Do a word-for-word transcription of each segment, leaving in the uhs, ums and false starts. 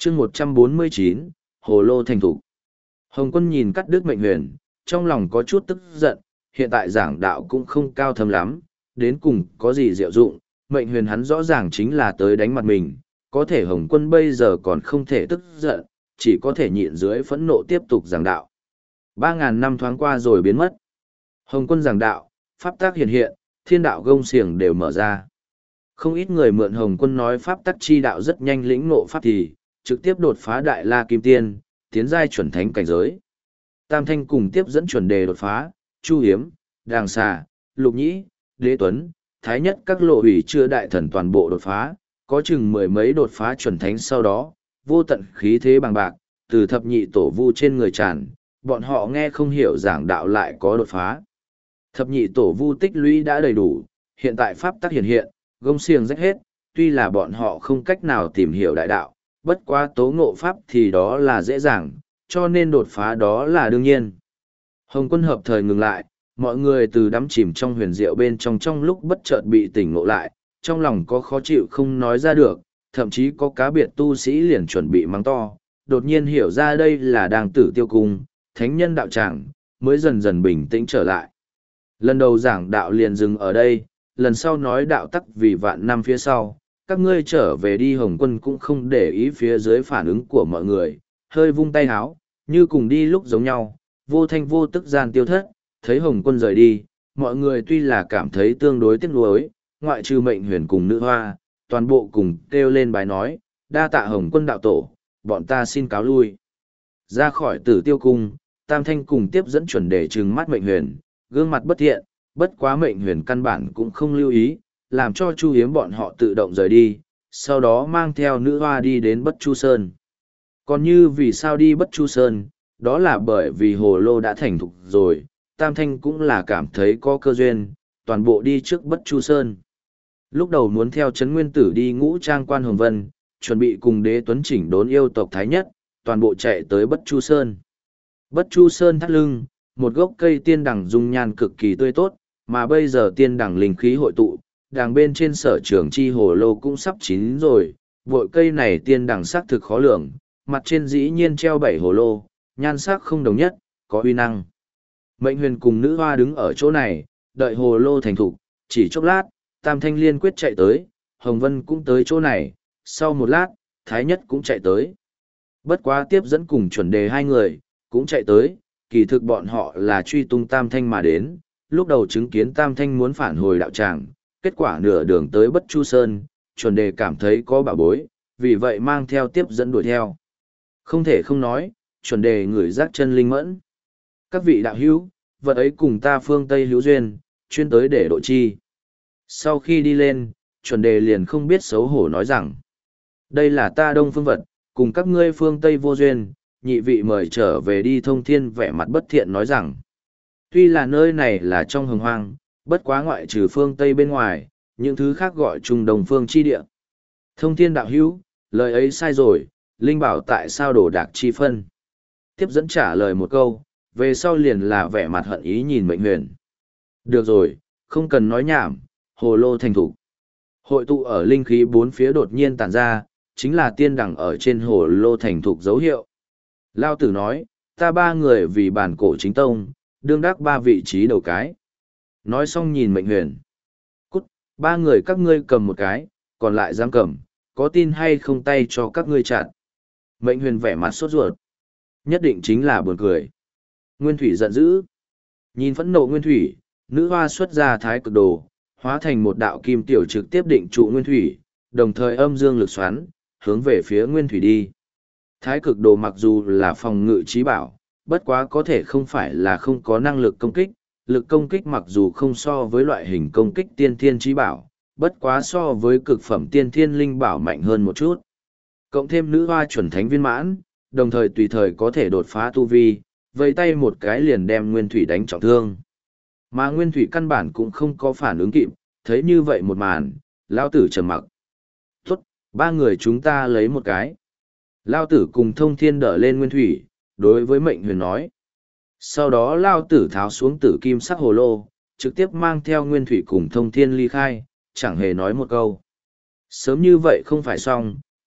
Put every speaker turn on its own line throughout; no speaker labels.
chương một trăm bốn mươi chín, Hồ Lô thành thục. Hồng Quân nhìn cắt đứt Mệnh Huyền, trong lòng có chút tức giận, hiện tại giảng đạo cũng không cao thâm lắm, đến cùng có gì diệu dụng, Mệnh Huyền hắn rõ ràng chính là tới đánh mặt mình, có thể Hồng Quân bây giờ còn không thể tức giận, chỉ có thể nhịn dưới phẫn nộ tiếp tục giảng đạo. Ba ngàn năm thoáng qua rồi biến mất. Hồng Quân giảng đạo, pháp tác hiện hiện, thiên đạo gông xiềng đều mở ra. Không ít người mượn Hồng Quân nói pháp tắc chi đạo rất nhanh lĩnh ngộ pháp thì, trực tiếp đột phá đại la kim tiên, tiến giai chuẩn thánh cảnh giới. Tam Thanh cùng tiếp dẫn chuẩn đề đột phá, Chu Hiếm, Đàng Xà, Lục Nhĩ, Đế Tuấn, Thái Nhất các lộ hủy chưa đại thần toàn bộ đột phá, có chừng mười mấy đột phá chuẩn thánh sau đó, vô tận khí thế bằng bạc, từ thập nhị tổ vu trên người tràn, bọn họ nghe không hiểu giảng đạo lại có đột phá. Thập nhị tổ vu tích lũy đã đầy đủ, hiện tại pháp tắc hiện hiện, gông xiềng rách hết, tuy là bọn họ không cách nào tìm hiểu đại đạo, bất quá tố ngộ pháp thì đó là dễ dàng, cho nên đột phá đó là đương nhiên. Hồng Quân hợp thời ngừng lại, mọi người từ đắm chìm trong huyền diệu bên trong trong lúc bất chợt bị tỉnh ngộ lại, trong lòng có khó chịu không nói ra được, thậm chí có cá biệt tu sĩ liền chuẩn bị mắng to, đột nhiên hiểu ra đây là đang tử tiêu cung, thánh nhân đạo tràng, mới dần dần bình tĩnh trở lại. Lần đầu giảng đạo liền dừng ở đây, lần sau nói đạo tắc vì vạn năm phía sau, các ngươi trở về đi. Hồng Quân cũng không để ý phía dưới phản ứng của mọi người, hơi vung tay háo, như cùng đi lúc giống nhau, vô thanh vô tức gian tiêu thất, thấy Hồng Quân rời đi, mọi người tuy là cảm thấy tương đối tiếc nuối, ngoại trừ Mệnh Huyền cùng Nữ Hoa, toàn bộ cùng kêu lên bài nói, đa tạ Hồng Quân đạo tổ, bọn ta xin cáo lui. Ra khỏi Tử Tiêu cung, Tam Thanh cùng tiếp dẫn chuẩn đề trừng mắt Mệnh Huyền, gương mặt bất thiện, bất quá Mệnh Huyền căn bản cũng không lưu ý, làm cho Chu Hiếm bọn họ tự động rời đi, sau đó mang theo Nữ Hoa đi đến Bất Chu Sơn. Còn như vì sao đi Bất Chu Sơn, đó là bởi vì Hồ Lô đã thành thục rồi, Tam Thanh cũng là cảm thấy có cơ duyên, toàn bộ đi trước Bất Chu Sơn. Lúc đầu muốn theo Trấn Nguyên Tử đi Ngũ Trang Quan Hồng Vân, chuẩn bị cùng Đế Tuấn chỉnh đốn yêu tộc Thái Nhất, toàn bộ chạy tới Bất Chu Sơn. Bất Chu Sơn thắt lưng, một gốc cây tiên đằng dung nhan cực kỳ tươi tốt, mà bây giờ tiên đằng linh khí hội tụ, đằng bên trên sở trường chi hồ lô cũng sắp chín rồi, vội cây này tiên đằng sắc thực khó lường, mặt trên dĩ nhiên treo bảy hồ lô, nhan sắc không đồng nhất, có uy năng. Mệnh Huyền cùng Nữ Hoa đứng ở chỗ này, đợi hồ lô thành thục, chỉ chốc lát, Tam Thanh liên quyết chạy tới, Hồng Vân cũng tới chỗ này, sau một lát, Thái Nhất cũng chạy tới. Bất quá tiếp dẫn cùng chuẩn đề hai người, cũng chạy tới, kỳ thực bọn họ là truy tung Tam Thanh mà đến, lúc đầu chứng kiến Tam Thanh muốn phản hồi đạo tràng, kết quả nửa đường tới Bất Chu Sơn, chuẩn đề cảm thấy có bảo bối, vì vậy mang theo tiếp dẫn đuổi theo. Không thể không nói, chuẩn đề người giác chân linh mẫn. Các vị đạo hữu, vật ấy cùng ta phương Tây hữu duyên, chuyên tới để độ chi. Sau khi đi lên, chuẩn đề liền không biết xấu hổ nói rằng, đây là ta đông phương vật, cùng các ngươi phương Tây vô duyên, nhị vị mời trở về đi. Thông Thiên vẻ mặt bất thiện nói rằng, tuy là nơi này là trong hồng hoang, bất quá ngoại trừ phương Tây bên ngoài, những thứ khác gọi chung đồng phương chi địa. Thông Thiên đạo hữu, lời ấy sai rồi, linh bảo tại sao đổ đạc chi phân. Tiếp dẫn trả lời một câu, về sau liền là vẻ mặt hận ý nhìn Mệnh Huyền. Được rồi, không cần nói nhảm, hồ lô thành thủ. Hội tụ ở linh khí bốn phía đột nhiên tản ra, chính là tiên đẳng ở trên hồ lô thành thục dấu hiệu. Lao Tử nói, ta ba người vì bản cổ chính tông, đương đắc ba vị trí đầu cái. Nói xong nhìn Mệnh Huyền. Cút, ba người các ngươi cầm một cái, còn lại dám cầm, có tin hay không tay cho các ngươi chặn. Mệnh Huyền vẻ mặt sốt ruột. Nhất định chính là buồn cười. Nguyên Thủy giận dữ. Nhìn phẫn nộ Nguyên Thủy, Nữ Hoa xuất ra thái cực đồ, hóa thành một đạo kim tiểu trực tiếp định trụ Nguyên Thủy, đồng thời âm dương lực xoắn, hướng về phía Nguyên Thủy đi. Thái cực đồ mặc dù là phòng ngự trí bảo, bất quá có thể không phải là không có năng lực công kích, lực công kích mặc dù không so với loại hình công kích tiên thiên trí bảo, bất quá so với cực phẩm tiên thiên linh bảo mạnh hơn một chút. Cộng thêm Nữ Hoa chuẩn thánh viên mãn, đồng thời tùy thời có thể đột phá tu vi, vây tay một cái liền đem Nguyên Thủy đánh trọng thương. Mà Nguyên Thủy căn bản cũng không có phản ứng kịp, thấy như vậy một màn, Lao Tử trầm mặc. Tốt, ba người chúng ta lấy một cái. Lao Tử cùng Thông Thiên đỡ lên Nguyên Thủy, đối với Mệnh Huyền nói. Sau đó Lao Tử tháo xuống tử kim sắc hồ lô, trực tiếp mang theo Nguyên Thủy cùng Thông Thiên ly khai, chẳng hề nói một câu. Sớm như vậy không phải xong,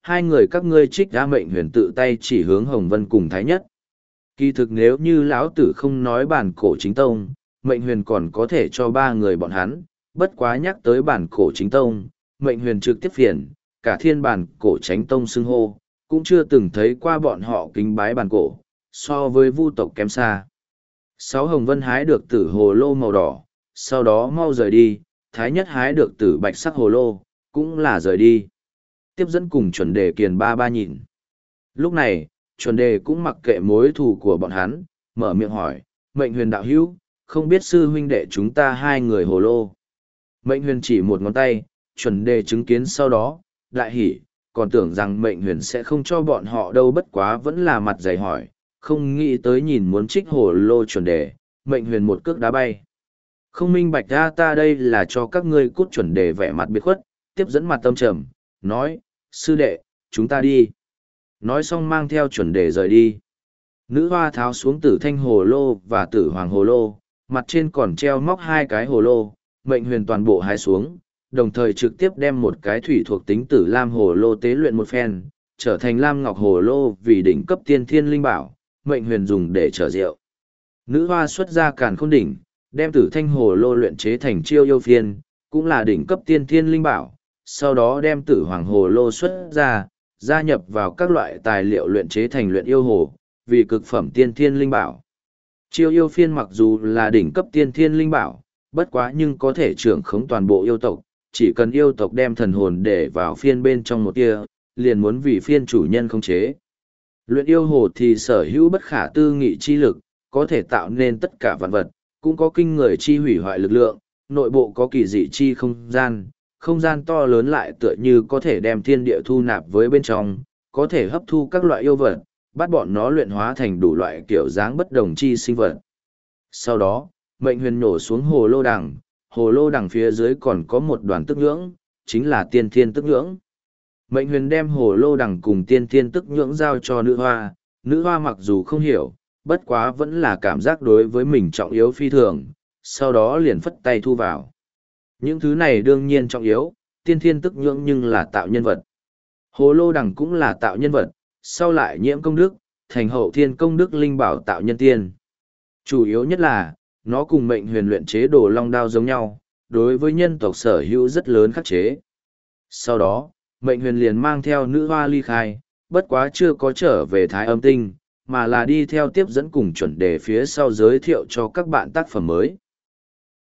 hai người các ngươi trích ra mệnh huyền tự tay chỉ hướng Hồng Vân cùng Thái Nhất. Kỳ thực nếu như lão tử không nói bản cổ chính tông, mệnh huyền còn có thể cho ba người bọn hắn, bất quá nhắc tới bản cổ chính tông, mệnh huyền trực tiếp phiền, cả thiên bản cổ tránh tông xưng hô, cũng chưa từng thấy qua bọn họ kính bái bản cổ, so với vu tộc kém xa. Sáu Hồng Vân hái được tử hồ lô màu đỏ, sau đó mau rời đi, Thái Nhất hái được tử bạch sắc hồ lô, cũng là rời đi. Tiếp dẫn cùng chuẩn đề kiền ba ba nhìn. Lúc này, chuẩn đề cũng mặc kệ mối thù của bọn hắn, mở miệng hỏi, mệnh huyền đạo hữu, không biết sư huynh đệ chúng ta hai người hồ lô. Mệnh huyền chỉ một ngón tay, chuẩn đề chứng kiến sau đó, đại hỉ, còn tưởng rằng mệnh huyền sẽ không cho bọn họ đâu, bất quá vẫn là mặt dày hỏi, không nghĩ tới nhìn muốn trích hồ lô chuẩn đề, mệnh huyền một cước đá bay. Không minh bạch ra ta đây là cho các ngươi cút. Chuẩn đề vẻ mặt biệt khuất, tiếp dẫn mặt tâm trầm, nói, sư đệ, chúng ta đi. Nói xong mang theo chuẩn đề rời đi. Nữ hoa tháo xuống tử thanh hồ lô và tử hoàng hồ lô, mặt trên còn treo móc hai cái hồ lô, mệnh huyền toàn bộ hái xuống, đồng thời trực tiếp đem một cái thủy thuộc tính tử lam hồ lô tế luyện một phen, trở thành lam ngọc hồ lô vì đỉnh cấp tiên thiên linh bảo, mệnh huyền dùng để trở rượu. Nữ hoa xuất ra càn khôn đỉnh, đem tử thanh hồ lô luyện chế thành chiêu yêu phiên, cũng là đỉnh cấp tiên thiên linh bảo, sau đó đem tử hoàng hồ lô xuất ra, gia nhập vào các loại tài liệu luyện chế thành luyện yêu hồ, vì cực phẩm tiên thiên linh bảo. Chiêu yêu phiên mặc dù là đỉnh cấp tiên thiên linh bảo, bất quá nhưng có thể trưởng khống toàn bộ yêu tộc, chỉ cần yêu tộc đem thần hồn để vào phiên bên trong một tia, liền muốn vì phiên chủ nhân khống chế. Luyện yêu hồ thì sở hữu bất khả tư nghị chi lực, có thể tạo nên tất cả vạn vật, cũng có kinh người chi hủy hoại lực lượng, nội bộ có kỳ dị chi không gian, không gian to lớn lại tựa như có thể đem thiên địa thu nạp với bên trong, có thể hấp thu các loại yêu vật, bắt bọn nó luyện hóa thành đủ loại kiểu dáng bất đồng chi sinh vật. Sau đó, mệnh huyền nổ xuống hồ lô đằng, hồ lô đằng phía dưới còn có một đoàn tức nhưỡng, chính là tiên thiên tức nhưỡng. Mệnh huyền đem hồ lô đằng cùng tiên thiên tức nhưỡng giao cho nữ hoa, nữ hoa mặc dù không hiểu, bất quá vẫn là cảm giác đối với mình trọng yếu phi thường, sau đó liền phất tay thu vào. Những thứ này đương nhiên trọng yếu, tiên thiên tức nhưỡng nhưng là tạo nhân vật. Hồ lô đằng cũng là tạo nhân vật, sau lại nhiễm công đức, thành hậu thiên công đức linh bảo tạo nhân tiên. Chủ yếu nhất là, nó cùng mệnh huyền luyện chế đồ long đao giống nhau, đối với nhân tộc sở hữu rất lớn khắc chế. Sau đó, mệnh huyền liền mang theo nữ hoa ly khai, bất quá chưa có trở về Thái Âm Tinh, mà là đi theo tiếp dẫn cùng chuẩn đề phía sau giới thiệu cho các bạn tác phẩm mới.